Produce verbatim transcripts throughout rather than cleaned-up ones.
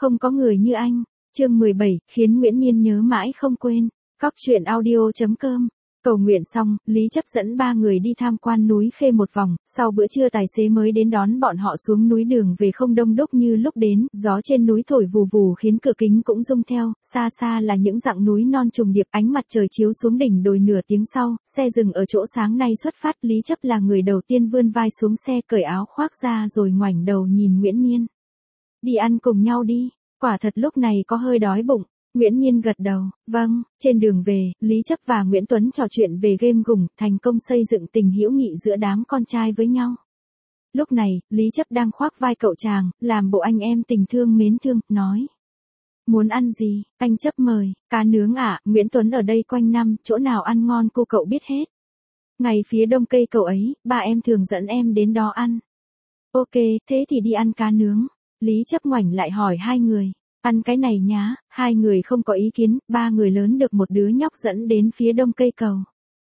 Không có người như anh. Chương mười bảy, khiến Nguyễn Miên nhớ mãi không quên. Cóc truyện audio chấm com. Cầu nguyện xong, Lý Chấp dẫn ba người đi tham quan núi Khê một vòng, sau bữa trưa tài xế mới đến đón bọn họ xuống núi, đường về không đông đúc như lúc đến, gió trên núi thổi vù vù khiến cửa kính cũng rung theo, xa xa là những dặng núi non trùng điệp, ánh mặt trời chiếu xuống đỉnh đồi. Nửa tiếng sau, xe dừng ở chỗ sáng nay xuất phát, Lý Chấp là người đầu tiên vươn vai xuống xe, cởi áo khoác ra rồi ngoảnh đầu nhìn Nguyễn Miên. Đi ăn cùng nhau đi, quả thật lúc này có hơi đói bụng. Nguyễn Miên gật đầu, vâng. Trên đường về, Lý Chấp và Nguyễn Tuấn trò chuyện về game gùng, thành công xây dựng tình hữu nghị giữa đám con trai với nhau. Lúc này, Lý Chấp đang khoác vai cậu chàng, làm bộ anh em tình thương mến thương, nói. Muốn ăn gì, anh Chấp mời, cá nướng ạ, à? Nguyễn Tuấn ở đây quanh năm, chỗ nào ăn ngon cô cậu biết hết. Ngày phía đông cây cậu ấy, ba em thường dẫn em đến đó ăn. Ok, thế thì đi ăn cá nướng. Lý Chấp ngoảnh lại hỏi hai người. Ăn cái này nhá, hai người không có ý kiến, ba người lớn được một đứa nhóc dẫn đến phía đông cây cầu.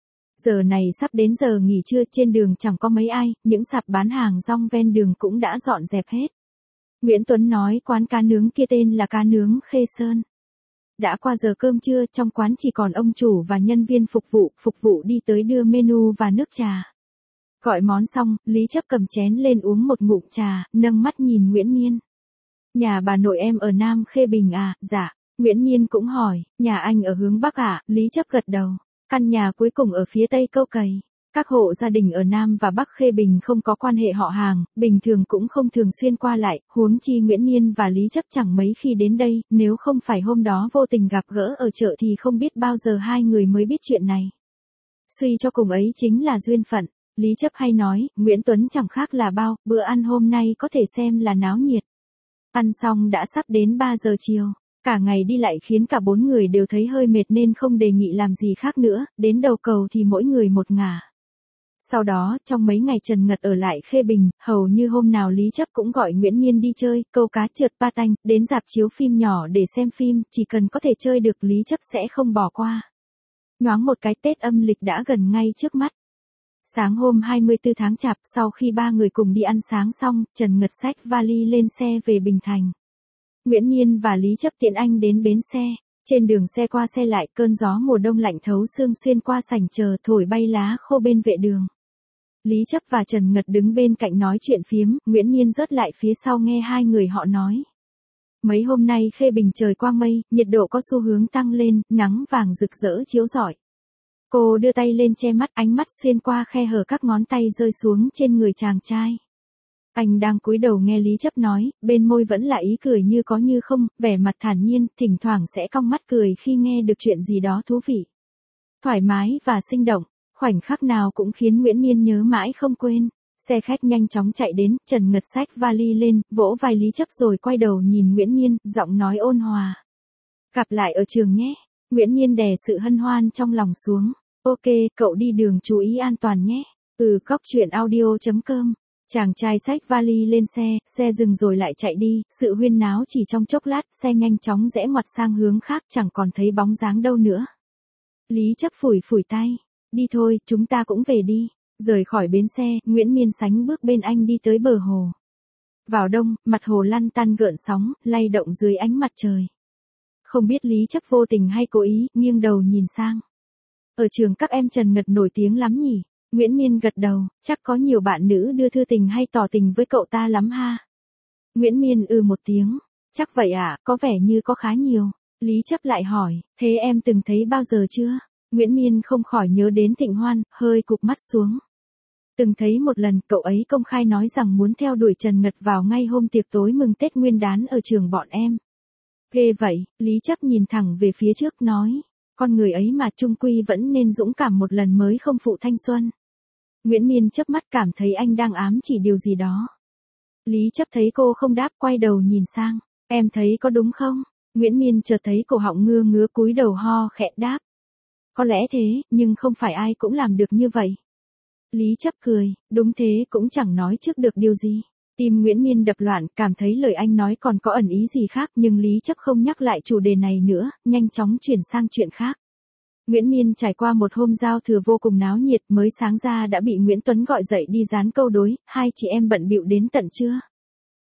Giờ này sắp đến giờ nghỉ trưa, trên đường chẳng có mấy ai, những sạp bán hàng rong ven đường cũng đã dọn dẹp hết. Nguyễn Tuấn nói quán cá nướng kia tên là cá nướng Khê Sơn. Đã qua giờ cơm trưa, trong quán chỉ còn ông chủ và nhân viên phục vụ, phục vụ đi tới đưa menu và nước trà. Gọi món xong, Lý Chấp cầm chén lên uống một ngụm trà, nâng mắt nhìn Nguyễn Miên. Nhà bà nội em ở Nam Khê Bình à? Dạ. Nguyễn Miên cũng hỏi, nhà anh ở hướng Bắc à? Lý Chấp gật đầu. Căn nhà cuối cùng ở phía Tây Câu Cày. Các hộ gia đình ở Nam và Bắc Khê Bình không có quan hệ họ hàng, bình thường cũng không thường xuyên qua lại, huống chi Nguyễn Miên và Lý Chấp chẳng mấy khi đến đây, nếu không phải hôm đó vô tình gặp gỡ ở chợ thì không biết bao giờ hai người mới biết chuyện này. Suy cho cùng ấy chính là duyên phận. Lý Chấp hay nói, Nguyễn Tuấn chẳng khác là bao, bữa ăn hôm nay có thể xem là náo nhiệt. Ăn xong đã sắp đến ba giờ chiều, cả ngày đi lại khiến cả bốn người đều thấy hơi mệt nên không đề nghị làm gì khác nữa, đến đầu cầu thì mỗi người một ngả. Sau đó, trong mấy ngày Trần Ngật ở lại Khê Bình, hầu như hôm nào Lý Chấp cũng gọi Nguyễn Miên đi chơi, câu cá trượt patin, đến rạp chiếu phim nhỏ để xem phim, chỉ cần có thể chơi được Lý Chấp sẽ không bỏ qua. Nhoáng một cái Tết âm lịch đã gần ngay trước mắt. Sáng hôm hai mươi tư tháng Chạp, sau khi ba người cùng đi ăn sáng xong, Trần Ngật xách vali lên xe về Bình Thành. Nguyễn Miên và Lý Chấp tiện anh đến bến xe. Trên đường xe qua xe lại, cơn gió mùa đông lạnh thấu xương xuyên qua sảnh chờ, thổi bay lá khô bên vệ đường. Lý Chấp và Trần Ngật đứng bên cạnh nói chuyện phiếm, Nguyễn Miên rớt lại phía sau nghe hai người họ nói. Mấy hôm nay Khê Bình trời quang mây, nhiệt độ có xu hướng tăng lên, nắng vàng rực rỡ chiếu rọi. Cô đưa tay lên che mắt, ánh mắt xuyên qua khe hở các ngón tay rơi xuống trên người chàng trai. Anh đang cúi đầu nghe Lý Chấp nói, bên môi vẫn là ý cười như có như không, vẻ mặt thản nhiên, thỉnh thoảng sẽ cong mắt cười khi nghe được chuyện gì đó thú vị. Thoải mái và sinh động, khoảnh khắc nào cũng khiến Nguyễn Miên nhớ mãi không quên. Xe khách nhanh chóng chạy đến, Trần Ngật xách vali lên, vỗ vai Lý Chấp rồi quay đầu nhìn Nguyễn Miên, giọng nói ôn hòa. Gặp lại ở trường nhé. Nguyễn Miên đè sự hân hoan trong lòng xuống. Ok, cậu đi đường chú ý an toàn nhé. Ừ, cóc truyện audio chấm com. Chàng trai xách vali lên xe, xe dừng rồi lại chạy đi, sự huyên náo chỉ trong chốc lát, xe nhanh chóng rẽ ngoặt sang hướng khác, chẳng còn thấy bóng dáng đâu nữa. Lý Chấp phủi phủi tay. Đi thôi, chúng ta cũng về đi. Rời khỏi bến xe, Nguyễn Miên sánh bước bên anh đi tới bờ hồ. Vào đông, mặt hồ lăn tăn gợn sóng, lay động dưới ánh mặt trời. Không biết Lý Chấp vô tình hay cố ý, nghiêng đầu nhìn sang. Ở trường các em Trần Ngật nổi tiếng lắm nhỉ? Nguyễn Miên gật đầu, chắc có nhiều bạn nữ đưa thư tình hay tỏ tình với cậu ta lắm ha. Nguyễn Miên ừ một tiếng, chắc vậy ạ, à, có vẻ như có khá nhiều. Lý Chấp lại hỏi, thế em từng thấy bao giờ chưa? Nguyễn Miên không khỏi nhớ đến Thịnh Hoan, hơi cụp mắt xuống. Từng thấy một lần, cậu ấy công khai nói rằng muốn theo đuổi Trần Ngật vào ngay hôm tiệc tối mừng Tết Nguyên đán ở trường bọn em. Ghê vậy, Lý Chấp nhìn thẳng về phía trước nói. Con người ấy mà chung quy vẫn nên dũng cảm một lần mới không phụ thanh xuân. Nguyễn Miên chớp mắt cảm thấy anh đang ám chỉ điều gì đó. Lý Chấp thấy cô không đáp quay đầu nhìn sang. Em thấy có đúng không? Nguyễn Miên chợt thấy cổ họng ngưa ngứa cúi đầu ho khẽ đáp. Có lẽ thế, nhưng không phải ai cũng làm được như vậy. Lý Chấp cười, đúng thế cũng chẳng nói trước được điều gì. Tim Nguyễn Miên đập loạn, cảm thấy lời anh nói còn có ẩn ý gì khác, nhưng Lý Chấp không nhắc lại chủ đề này nữa, nhanh chóng chuyển sang chuyện khác. Nguyễn Miên trải qua một hôm giao thừa vô cùng náo nhiệt, mới sáng ra đã bị Nguyễn Tuấn gọi dậy đi dán câu đối, hai chị em bận bịu đến tận trưa.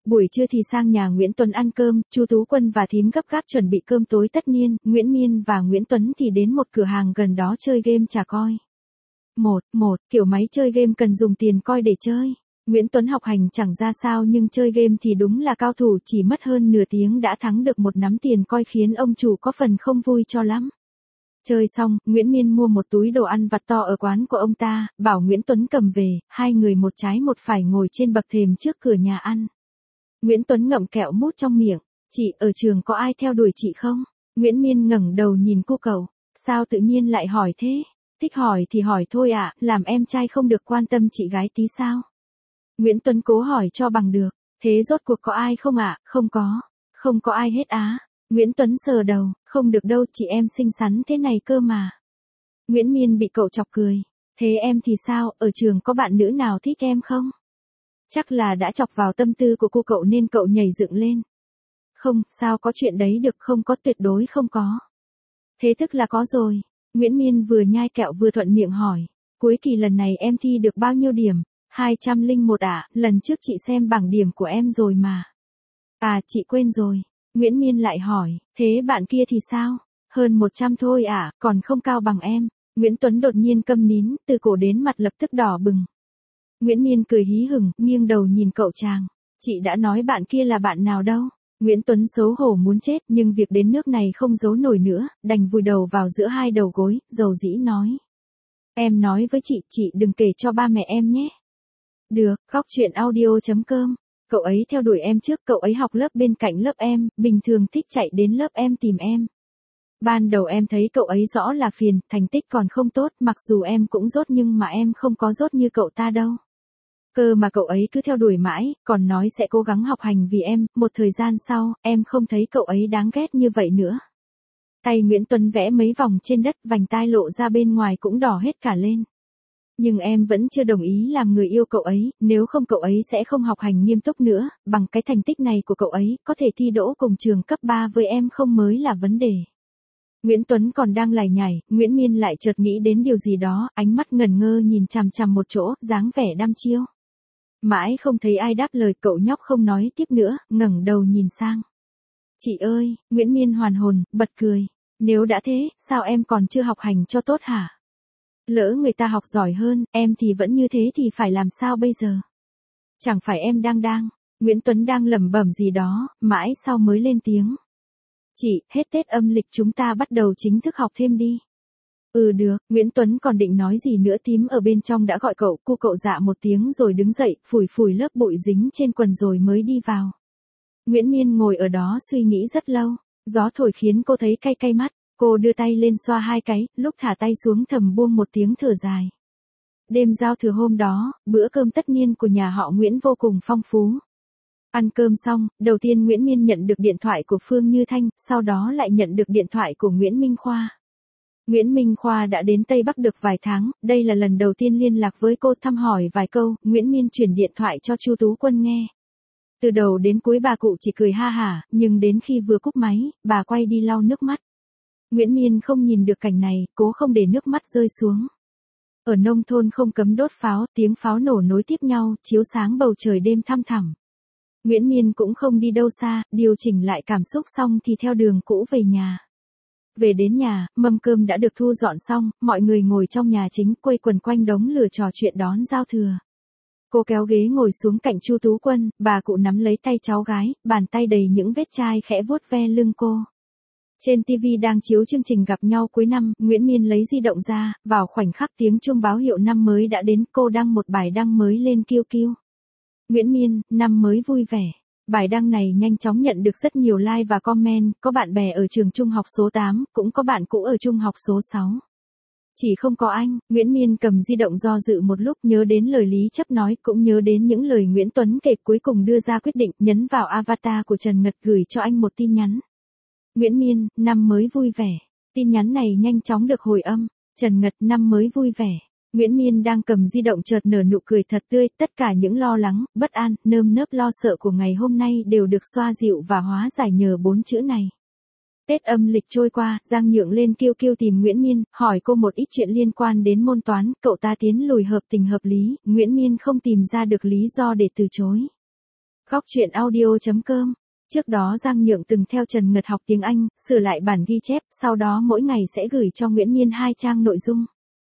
Buổi trưa thì sang nhà Nguyễn Tuấn ăn cơm, Chu Tú Quân và thím gấp gáp chuẩn bị cơm tối tất niên, Nguyễn Miên và Nguyễn Tuấn thì đến một cửa hàng gần đó chơi game trả coi. Một, một, kiểu máy chơi game cần dùng tiền coi để chơi. Nguyễn Tuấn học hành chẳng ra sao nhưng chơi game thì đúng là cao thủ, chỉ mất hơn nửa tiếng đã thắng được một nắm tiền coi khiến ông chủ có phần không vui cho lắm. Chơi xong, Nguyễn Miên mua một túi đồ ăn vặt to ở quán của ông ta, bảo Nguyễn Tuấn cầm về, hai người một trái một phải ngồi trên bậc thềm trước cửa nhà ăn. Nguyễn Tuấn ngậm kẹo mút trong miệng, chị ở trường có ai theo đuổi chị không? Nguyễn Miên ngẩng đầu nhìn cô cậu, sao tự nhiên lại hỏi thế? Thích hỏi thì hỏi thôi ạ, à, làm em trai không được quan tâm chị gái tí sao? Nguyễn Tuấn cố hỏi cho bằng được, thế rốt cuộc có ai không ạ? À? Không có, không có ai hết á. Nguyễn Tuấn sờ đầu, không được đâu, chị em xinh xắn thế này cơ mà. Nguyễn Miên bị cậu chọc cười, thế em thì sao, ở trường có bạn nữ nào thích em không? Chắc là đã chọc vào tâm tư của cô cậu nên cậu nhảy dựng lên. Không, sao có chuyện đấy được, không có, tuyệt đối không có. Thế tức là có rồi. Nguyễn Miên vừa nhai kẹo vừa thuận miệng hỏi, cuối kỳ lần này em thi được bao nhiêu điểm? hai trăm lẻ một ạ, à, lần trước chị xem bảng điểm của em rồi mà. À, chị quên rồi. Nguyễn Miên lại hỏi, thế bạn kia thì sao? Hơn một trăm thôi ạ, à, còn không cao bằng em. Nguyễn Tuấn đột nhiên câm nín, từ cổ đến mặt lập tức đỏ bừng. Nguyễn Miên cười hí hửng, nghiêng đầu nhìn cậu chàng. Chị đã nói bạn kia là bạn nào đâu. Nguyễn Tuấn xấu hổ muốn chết nhưng việc đến nước này không giấu nổi nữa, đành vùi đầu vào giữa hai đầu gối, dầu dĩ nói. Em nói với chị, chị đừng kể cho ba mẹ em nhé. Được, góc chuyện audio chấm com. Cậu ấy theo đuổi em trước, cậu ấy học lớp bên cạnh lớp em, bình thường thích chạy đến lớp em tìm em. Ban đầu em thấy cậu ấy rõ là phiền, thành tích còn không tốt, mặc dù em cũng dốt nhưng mà em không có dốt như cậu ta đâu. Cơ mà cậu ấy cứ theo đuổi mãi, còn nói sẽ cố gắng học hành vì em, một thời gian sau, em không thấy cậu ấy đáng ghét như vậy nữa. Tay Nguyễn Tuấn vẽ mấy vòng trên đất, vành tai lộ ra bên ngoài cũng đỏ hết cả lên. Nhưng em vẫn chưa đồng ý làm người yêu cậu ấy, nếu không cậu ấy sẽ không học hành nghiêm túc nữa, bằng cái thành tích này của cậu ấy, có thể thi đỗ cùng trường cấp ba với em không mới là vấn đề. Nguyễn Tuấn còn đang lải nhải, Nguyễn Miên lại chợt nghĩ đến điều gì đó, ánh mắt ngẩn ngơ nhìn chằm chằm một chỗ, dáng vẻ đăm chiêu. Mãi không thấy ai đáp lời, cậu nhóc không nói tiếp nữa, ngẩng đầu nhìn sang. Chị ơi, Nguyễn Miên hoàn hồn, bật cười. Nếu đã thế, sao em còn chưa học hành cho tốt hả? Lỡ người ta học giỏi hơn, em thì vẫn như thế thì phải làm sao bây giờ? Chẳng phải em đang đang, Nguyễn Tuấn đang lẩm bẩm gì đó, mãi sau mới lên tiếng. Chị, hết Tết âm lịch chúng ta bắt đầu chính thức học thêm đi. Ừ được, Nguyễn Tuấn còn định nói gì nữa, tím ở bên trong đã gọi cậu, cu cậu dạ một tiếng rồi đứng dậy, phủi phủi lớp bụi dính trên quần rồi mới đi vào. Nguyễn Miên ngồi ở đó suy nghĩ rất lâu, gió thổi khiến cô thấy cay cay mắt, cô đưa tay lên xoa hai cái, lúc thả tay xuống thầm buông một tiếng thở dài. Đêm giao thừa hôm đó, bữa cơm tất niên của nhà họ Nguyễn vô cùng phong phú. Ăn cơm xong, đầu tiên Nguyễn Miên nhận được điện thoại của Phương Như Thanh, sau đó lại nhận được điện thoại của Nguyễn Minh Khoa. Nguyễn Minh Khoa đã đến Tây Bắc được vài tháng, đây là lần đầu tiên liên lạc với cô, thăm hỏi vài câu, Nguyễn Miên chuyển điện thoại cho Chu Tú Quân nghe. Từ đầu đến cuối bà cụ chỉ cười ha hả, nhưng đến khi vừa cúp máy, bà quay đi lau nước mắt. Nguyễn Miên không nhìn được cảnh này, cố không để nước mắt rơi xuống. Ở nông thôn không cấm đốt pháo, tiếng pháo nổ nối tiếp nhau, chiếu sáng bầu trời đêm thăm thẳm. Nguyễn Miên cũng không đi đâu xa, điều chỉnh lại cảm xúc xong thì theo đường cũ về nhà. Về đến nhà, mâm cơm đã được thu dọn xong, mọi người ngồi trong nhà chính quây quần quanh đống lửa trò chuyện đón giao thừa. Cô kéo ghế ngồi xuống cạnh Chu Tú Quân, bà cụ nắm lấy tay cháu gái, bàn tay đầy những vết chai khẽ vuốt ve lưng cô. Trên ti vi đang chiếu chương trình Gặp nhau cuối năm, Nguyễn Miên lấy di động ra, vào khoảnh khắc tiếng chuông báo hiệu năm mới đã đến, cô đăng một bài đăng mới lên Q Q. Nguyễn Miên, năm mới vui vẻ. Bài đăng này nhanh chóng nhận được rất nhiều like và comment, có bạn bè ở trường trung học số tám, cũng có bạn cũ ở trung học số sáu. Chỉ không có anh. Nguyễn Miên cầm di động do dự một lúc, nhớ đến lời Lý Chấp nói, cũng nhớ đến những lời Nguyễn Tuấn kể, cuối cùng đưa ra quyết định, nhấn vào avatar của Trần Ngật gửi cho anh một tin nhắn. Nguyễn Miên, năm mới vui vẻ. Tin nhắn này nhanh chóng được hồi âm. Trần Ngật, năm mới vui vẻ. Nguyễn Miên đang cầm di động chợt nở nụ cười thật tươi, tất cả những lo lắng, bất an, nơm nớp lo sợ của ngày hôm nay đều được xoa dịu và hóa giải nhờ bốn chữ này. Tết âm lịch trôi qua, Giang Nhượng lên Q Q tìm Nguyễn Miên, hỏi cô một ít chuyện liên quan đến môn toán, cậu ta tiến lùi hợp tình hợp lý, Nguyễn Miên không tìm ra được lý do để từ chối. Góc truyện audio.com. Trước đó Giang Nhượng từng theo Trần Ngật học tiếng Anh, sửa lại bản ghi chép, sau đó mỗi ngày sẽ gửi cho Nguyễn Miên hai trang nội dung.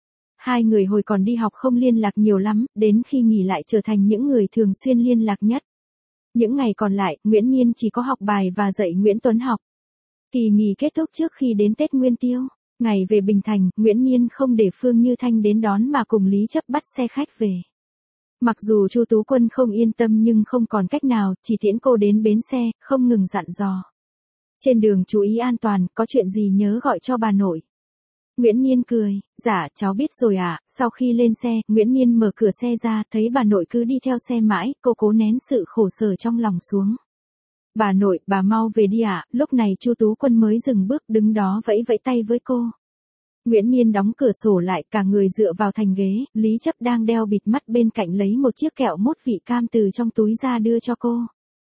Hai người hồi còn đi học không liên lạc nhiều lắm, đến khi nghỉ lại trở thành những người thường xuyên liên lạc nhất. Những ngày còn lại, Nguyễn Miên chỉ có học bài và dạy Nguyễn Tuấn học. Kỳ nghỉ kết thúc trước khi đến Tết Nguyên Tiêu, ngày về Bình Thành, Nguyễn Miên không để Phương Như Thanh đến đón mà cùng Lý Chấp bắt xe khách về. Mặc dù Chu Tú Quân không yên tâm nhưng không còn cách nào, chỉ tiễn cô đến bến xe, không ngừng dặn dò. Trên đường chú ý an toàn, có chuyện gì nhớ gọi cho bà nội. Nguyễn Miên cười, dạ cháu biết rồi ạ. Sau khi lên xe, Nguyễn Miên mở cửa xe ra, thấy bà nội cứ đi theo xe mãi, cô cố nén sự khổ sở trong lòng xuống. Bà nội, bà mau về đi ạ. Lúc này Chu Tú Quân mới dừng bước đứng đó vẫy vẫy tay với cô. Nguyễn Miên đóng cửa sổ lại, cả người dựa vào thành ghế, Lý Chấp đang đeo bịt mắt bên cạnh lấy một chiếc kẹo mốt vị cam từ trong túi ra đưa cho cô.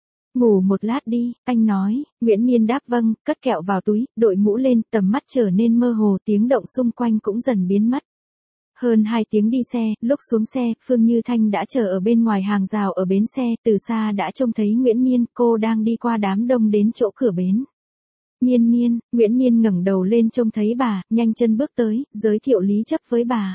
Ngủ một lát đi, anh nói. Nguyễn Miên đáp vâng, cất kẹo vào túi, đội mũ lên, tầm mắt trở nên mơ hồ, tiếng động xung quanh cũng dần biến mất. Hơn hai tiếng đi xe, lúc xuống xe, Phương Như Thanh đã chờ ở bên ngoài hàng rào ở bến xe, từ xa đã trông thấy Nguyễn Miên, cô đang đi qua đám đông đến chỗ cửa bến. Miên Miên, Nguyễn Miên ngẩng đầu lên trông thấy bà, nhanh chân bước tới, giới thiệu Lý Chấp với bà.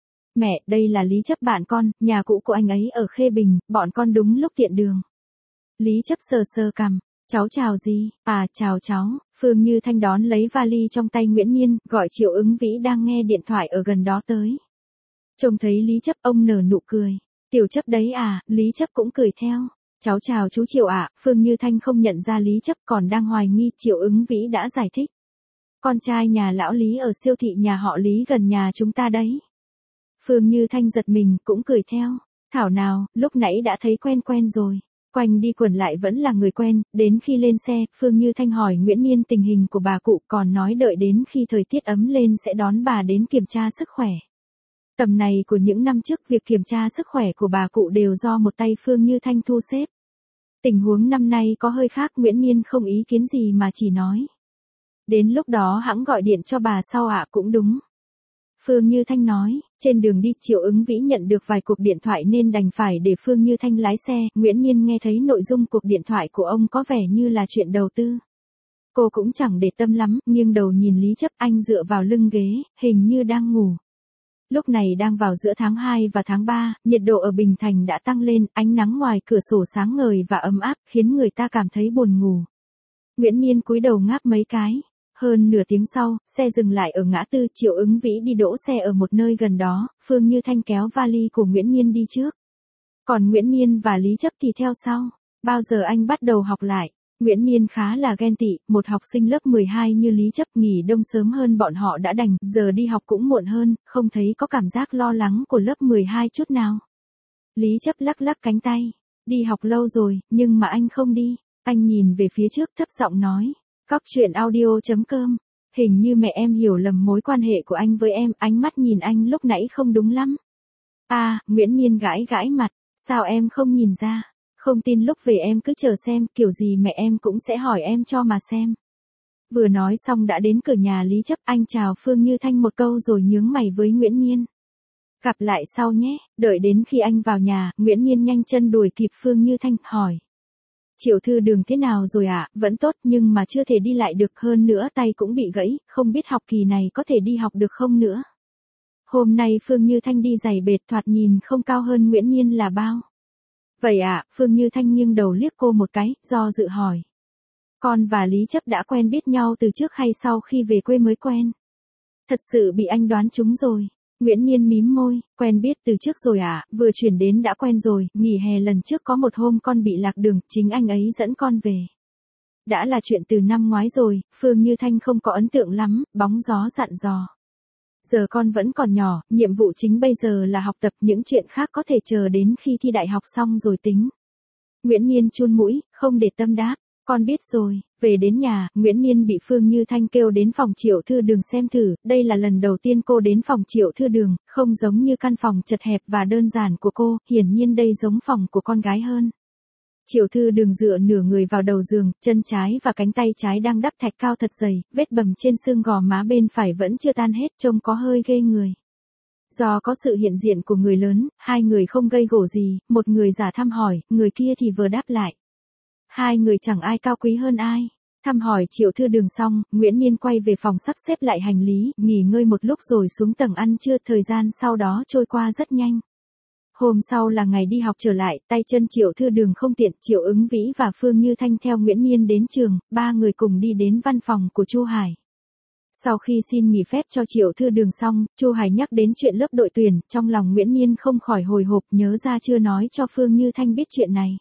Mẹ, đây là Lý Chấp bạn con, nhà cũ của anh ấy ở Khê Bình, bọn con đúng lúc tiện đường. Lý Chấp sờ sờ cằm, cháu chào gì, à chào cháu. Phương Như Thanh đón lấy vali trong tay Nguyễn Miên, gọi Triệu Ứng Vĩ đang nghe điện thoại ở gần đó tới. Trông thấy Lý Chấp ông nở nụ cười, Tiểu Chấp đấy à, Lý Chấp cũng cười theo. Cháu chào chú Triệu ạ. Phương Như Thanh không nhận ra Lý Chấp còn đang hoài nghi, Triệu Ứng Vĩ đã giải thích. Con trai nhà lão Lý ở siêu thị nhà họ Lý gần nhà chúng ta đấy. Phương Như Thanh giật mình, cũng cười theo. Thảo nào, lúc nãy đã thấy quen quen rồi. Quanh đi quẩn lại vẫn là người quen, đến khi lên xe, Phương Như Thanh hỏi Nguyễn Miên tình hình của bà cụ, còn nói đợi đến khi thời tiết ấm lên sẽ đón bà đến kiểm tra sức khỏe. Tầm này của những năm trước, việc kiểm tra sức khỏe của bà cụ đều do một tay Phương Như Thanh thu xếp. Tình huống năm nay có hơi khác, Nguyễn Miên không ý kiến gì mà chỉ nói. Đến lúc đó hẵng gọi điện cho bà sau ạ. Cũng đúng. Phương Như Thanh nói. Trên đường đi, Triệu Ứng Vĩ nhận được vài cuộc điện thoại nên đành phải để Phương Như Thanh lái xe. Nguyễn Miên nghe thấy nội dung cuộc điện thoại của ông có vẻ như là chuyện đầu tư. Cô cũng chẳng để tâm lắm, nghiêng đầu nhìn Lý Chấp, anh dựa vào lưng ghế, hình như đang ngủ. Lúc này đang vào giữa tháng hai và tháng ba, nhiệt độ ở Bình Thành đã tăng lên, ánh nắng ngoài cửa sổ sáng ngời và ấm áp, khiến người ta cảm thấy buồn ngủ. Nguyễn Miên cúi đầu ngáp mấy cái. Hơn nửa tiếng sau, xe dừng lại ở ngã tư, Triệu Ứng Vĩ đi đỗ xe ở một nơi gần đó, Phương Như Thanh kéo vali của Nguyễn Miên đi trước. Còn Nguyễn Miên và Lý Chấp thì theo sau. Bao giờ anh bắt đầu học lại? Nguyễn Miên khá là ghen tị, một học sinh lớp mười hai như Lý Chấp nghỉ đông sớm hơn bọn họ đã đành, giờ đi học cũng muộn hơn, không thấy có cảm giác lo lắng của lớp mười hai chút nào. Lý Chấp lắc lắc cánh tay, đi học lâu rồi, nhưng mà anh không đi. Anh nhìn về phía trước thấp giọng nói, Góc truyện audio.com, hình như mẹ em hiểu lầm mối quan hệ của anh với em, ánh mắt nhìn anh lúc nãy không đúng lắm. À, Nguyễn Miên gãi gãi mặt, sao em không nhìn ra? Không tin lúc về em cứ chờ xem, kiểu gì mẹ em cũng sẽ hỏi em cho mà xem. Vừa nói xong đã đến cửa nhà Lý Chấp, anh chào Phương Như Thanh một câu rồi nhướng mày với Nguyễn Miên. Gặp lại sau nhé. Đợi đến khi anh vào nhà, Nguyễn Miên nhanh chân đuổi kịp Phương Như Thanh, hỏi. Triệu Thư Đường thế nào rồi ạ? À? Vẫn tốt nhưng mà chưa thể đi lại được, hơn nữa tay cũng bị gãy, không biết học kỳ này có thể đi học được không nữa. Hôm nay Phương Như Thanh đi giày bệt, thoạt nhìn không cao hơn Nguyễn Miên là bao. Vậy ạ. À? Phương Như Thanh nghiêng đầu liếc cô một cái, do dự hỏi. Con và Lý Chấp đã quen biết nhau từ trước hay sau khi về quê mới quen? Thật sự bị anh đoán trúng rồi. Nguyễn Miên mím môi, quen biết từ trước rồi à, vừa chuyển đến đã quen rồi, nghỉ hè lần trước có một hôm con bị lạc đường, chính anh ấy dẫn con về. Đã là chuyện từ năm ngoái rồi, Phương Như Thanh không có ấn tượng lắm, bóng gió dặn dò. Giờ con vẫn còn nhỏ, nhiệm vụ chính bây giờ là học tập, những chuyện khác có thể chờ đến khi thi đại học xong rồi tính. Nguyễn Miên chun mũi, không để tâm đáp. Con biết rồi. Về đến nhà, Nguyễn Miên bị Phương Như Thanh kêu đến phòng Triệu Thư Đường xem thử, đây là lần đầu tiên cô đến phòng Triệu Thư Đường, không giống như căn phòng chật hẹp và đơn giản của cô, hiển nhiên đây giống phòng của con gái hơn. Triệu Thư Đường dựa nửa người vào đầu giường, chân trái và cánh tay trái đang đắp thạch cao thật dày, vết bầm trên xương gò má bên phải vẫn chưa tan hết, trông có hơi ghê người. Do có sự hiện diện của người lớn, hai người không gây gổ gì, một người giả thăm hỏi, người kia thì vừa đáp lại. Hai người chẳng ai cao quý hơn ai. Thăm hỏi Triệu Thư Đường xong, Nguyễn Miên quay về phòng sắp xếp lại hành lý, nghỉ ngơi một lúc rồi xuống tầng ăn trưa, thời gian sau đó trôi qua rất nhanh. Hôm sau là ngày đi học trở lại, tay chân Triệu Thư Đường không tiện, Triệu Ứng Vĩ và Phương Như Thanh theo Nguyễn Miên đến trường, ba người cùng đi đến văn phòng của Chu Hải. Sau khi xin nghỉ phép cho Triệu Thư Đường xong, Chu Hải nhắc đến chuyện lớp đội tuyển, trong lòng Nguyễn Miên không khỏi hồi hộp, nhớ ra chưa nói cho Phương Như Thanh biết chuyện này.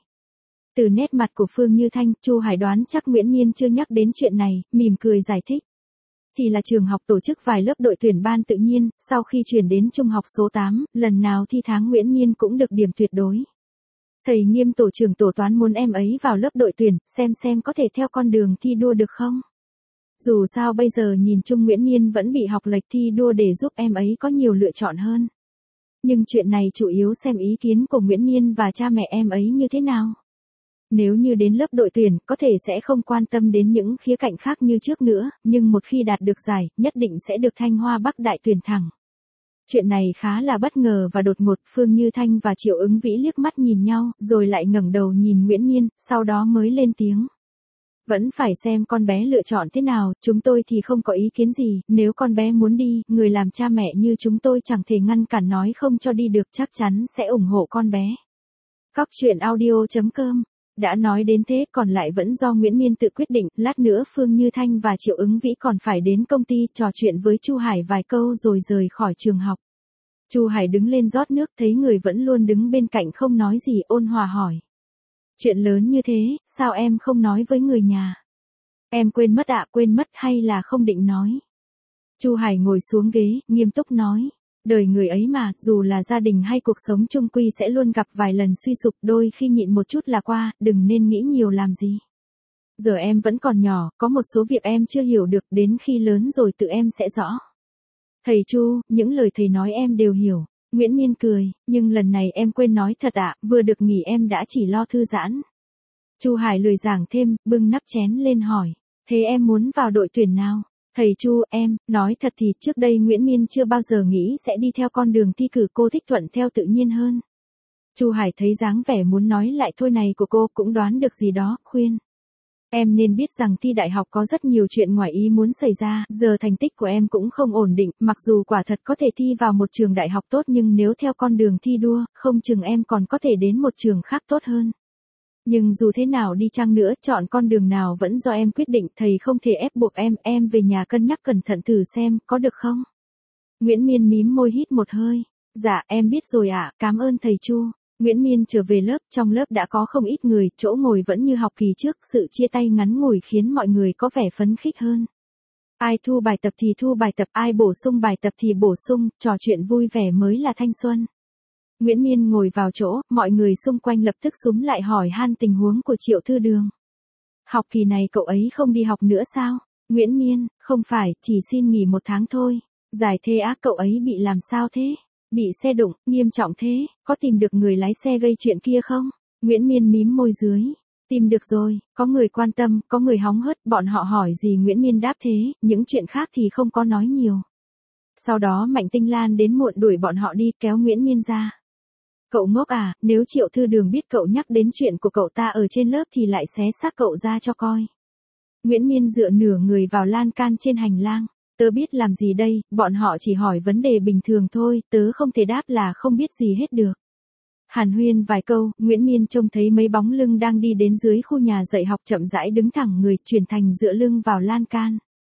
Từ nét mặt của Phương Như Thanh, Chu Hải đoán chắc Nguyễn Miên chưa nhắc đến chuyện này, mỉm cười giải thích. Thì là trường học tổ chức vài lớp đội tuyển ban tự nhiên, sau khi chuyển đến trung học số tám, lần nào thi tháng Nguyễn Miên cũng được điểm tuyệt đối. Thầy Nghiêm tổ trưởng tổ toán muốn em ấy vào lớp đội tuyển, xem xem có thể theo con đường thi đua được không. Dù sao bây giờ nhìn chung Nguyễn Miên vẫn bị học lệch thi đua để giúp em ấy có nhiều lựa chọn hơn. Nhưng chuyện này chủ yếu xem ý kiến của Nguyễn Miên và cha mẹ em ấy như thế nào. Nếu như đến lớp đội tuyển, có thể sẽ không quan tâm đến những khía cạnh khác như trước nữa, nhưng một khi đạt được giải, nhất định sẽ được Thanh Hoa Bắc Đại tuyển thẳng. Chuyện này khá là bất ngờ và đột ngột, Phương Như Thanh và Triệu Ứng Vĩ liếc mắt nhìn nhau, rồi lại ngẩng đầu nhìn Nguyễn Miên, sau đó mới lên tiếng. Vẫn phải xem con bé lựa chọn thế nào, chúng tôi thì không có ý kiến gì, nếu con bé muốn đi, người làm cha mẹ như chúng tôi chẳng thể ngăn cản nói không cho đi được, chắc chắn sẽ ủng hộ con bé. Cóc truyện audio chấm com. Đã nói đến thế, còn lại vẫn do Nguyễn Miên tự quyết định, lát nữa Phương Như Thanh và Triệu Ứng Vĩ còn phải đến công ty trò chuyện với Chu Hải vài câu rồi rời khỏi trường học. Chu Hải đứng lên rót nước, thấy người vẫn luôn đứng bên cạnh không nói gì, ôn hòa hỏi. Chuyện lớn như thế, sao em không nói với người nhà? Em quên mất ạ, quên mất hay là không định nói? Chu Hải ngồi xuống ghế, nghiêm túc nói. Đời người ấy mà, dù là gia đình hay cuộc sống chung quy sẽ luôn gặp vài lần suy sụp, đôi khi nhịn một chút là qua, đừng nên nghĩ nhiều làm gì. Giờ em vẫn còn nhỏ, có một số việc em chưa hiểu được, đến khi lớn rồi tự em sẽ rõ. Thầy Chu, những lời thầy nói em đều hiểu. Nguyễn Miên cười, nhưng lần này em quên nói thật ạ, vừa được nghỉ em đã chỉ lo thư giãn. Chu Hải lười giảng thêm, bưng nắp chén lên hỏi, thế em muốn vào đội tuyển nào? Thầy Chu, em, nói thật thì trước đây Nguyễn Miên chưa bao giờ nghĩ sẽ đi theo con đường thi cử, cô thích thuận theo tự nhiên hơn. Chu Hải thấy dáng vẻ muốn nói lại thôi này của cô cũng đoán được gì đó, khuyên. Em nên biết rằng thi đại học có rất nhiều chuyện ngoài ý muốn xảy ra, giờ thành tích của em cũng không ổn định, mặc dù quả thật có thể thi vào một trường đại học tốt nhưng nếu theo con đường thi đua, không chừng em còn có thể đến một trường khác tốt hơn. Nhưng dù thế nào đi chăng nữa, chọn con đường nào vẫn do em quyết định, thầy không thể ép buộc em, em về nhà cân nhắc cẩn thận thử xem, có được không? Nguyễn Miên mím môi hít một hơi. Dạ, em biết rồi ạ, cảm ơn thầy Chu. Nguyễn Miên trở về lớp, trong lớp đã có không ít người, chỗ ngồi vẫn như học kỳ trước, sự chia tay ngắn ngủi khiến mọi người có vẻ phấn khích hơn. Ai thu bài tập thì thu bài tập, ai bổ sung bài tập thì bổ sung, trò chuyện vui vẻ mới là thanh xuân. Nguyễn Miên ngồi vào chỗ, mọi người xung quanh lập tức xúm lại hỏi han tình huống của Triệu Thư Đường. Học kỳ này cậu ấy không đi học nữa sao? Nguyễn Miên, không phải, chỉ xin nghỉ một tháng thôi. Giải thế á, cậu ấy bị làm sao thế? Bị xe đụng, nghiêm trọng thế, có tìm được người lái xe gây chuyện kia không? Nguyễn Miên mím môi dưới. Tìm được rồi, có người quan tâm, có người hóng hớt, bọn họ hỏi gì Nguyễn Miên đáp thế, những chuyện khác thì không có nói nhiều. Sau đó Mạnh Tinh Lan đến muộn đuổi bọn họ đi, kéo Nguyễn Miên ra. Cậu ngốc à, nếu Triệu Thư Đường biết cậu nhắc đến chuyện của cậu ta ở trên lớp thì lại xé xác cậu ra cho coi. Nguyễn Miên dựa nửa người vào lan can trên hành lang. Tớ biết làm gì đây, bọn họ chỉ hỏi vấn đề bình thường thôi, tớ không thể đáp là không biết gì hết được. Hàn huyên vài câu, Nguyễn Miên trông thấy mấy bóng lưng đang đi đến dưới khu nhà dạy học chậm rãi đứng thẳng người, chuyển thành dựa lưng vào lan can.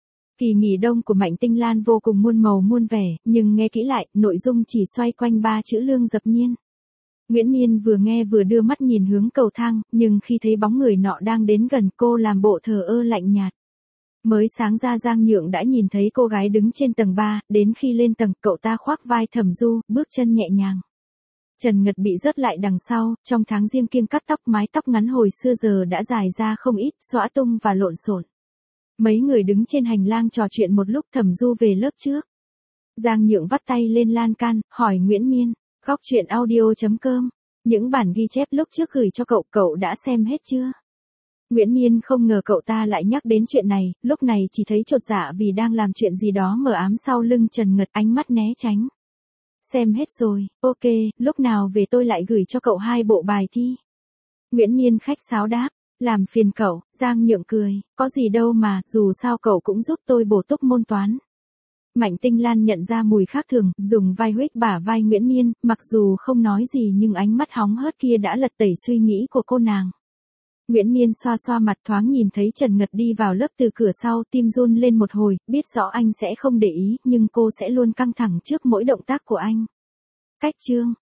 Kỳ nghỉ đông của Mạnh Tinh Lan vô cùng muôn màu muôn vẻ, nhưng nghe kỹ lại, nội dung chỉ xoay quanh ba chữ Lương Dập Nhiên. Nguyễn Miên vừa nghe vừa đưa mắt nhìn hướng cầu thang, nhưng khi thấy bóng người nọ đang đến gần cô làm bộ thờ ơ lạnh nhạt. Mới sáng ra Giang Nhượng đã nhìn thấy cô gái đứng trên tầng ba, đến khi lên tầng cậu ta khoác vai Thẩm Du, bước chân nhẹ nhàng. Trần Ngật bị rớt lại đằng sau, trong tháng riêng kiêng cắt tóc, mái tóc ngắn hồi xưa giờ đã dài ra không ít, xõa tung và lộn xộn. Mấy người đứng trên hành lang trò chuyện một lúc, Thẩm Du về lớp trước. Giang Nhượng vắt tay lên lan can, hỏi Nguyễn Miên, Cóc truyện audio chấm com, những bản ghi chép lúc trước gửi cho cậu, cậu đã xem hết chưa? Nguyễn Miên không ngờ cậu ta lại nhắc đến chuyện này, lúc này chỉ thấy chột dạ vì đang làm chuyện gì đó mờ ám sau lưng Trần Ngật, ánh mắt né tránh. Xem hết rồi, ok, lúc nào về tôi lại gửi cho cậu hai bộ bài thi. Nguyễn Miên khách sáo đáp, Làm phiền cậu, Giang Nhượng cười, có gì đâu mà, dù sao cậu cũng giúp tôi bổ túc môn toán. Mạnh Tinh Lan nhận ra mùi khác thường, dùng vai huých bả vai Nguyễn Miên, mặc dù không nói gì nhưng ánh mắt hóng hớt kia đã lật tẩy suy nghĩ của cô nàng. Nguyễn Miên xoa xoa mặt thoáng nhìn thấy Trần Ngật đi vào lớp từ cửa sau, tim run lên một hồi, biết rõ anh sẽ không để ý, nhưng cô sẽ luôn căng thẳng trước mỗi động tác của anh. Cách chương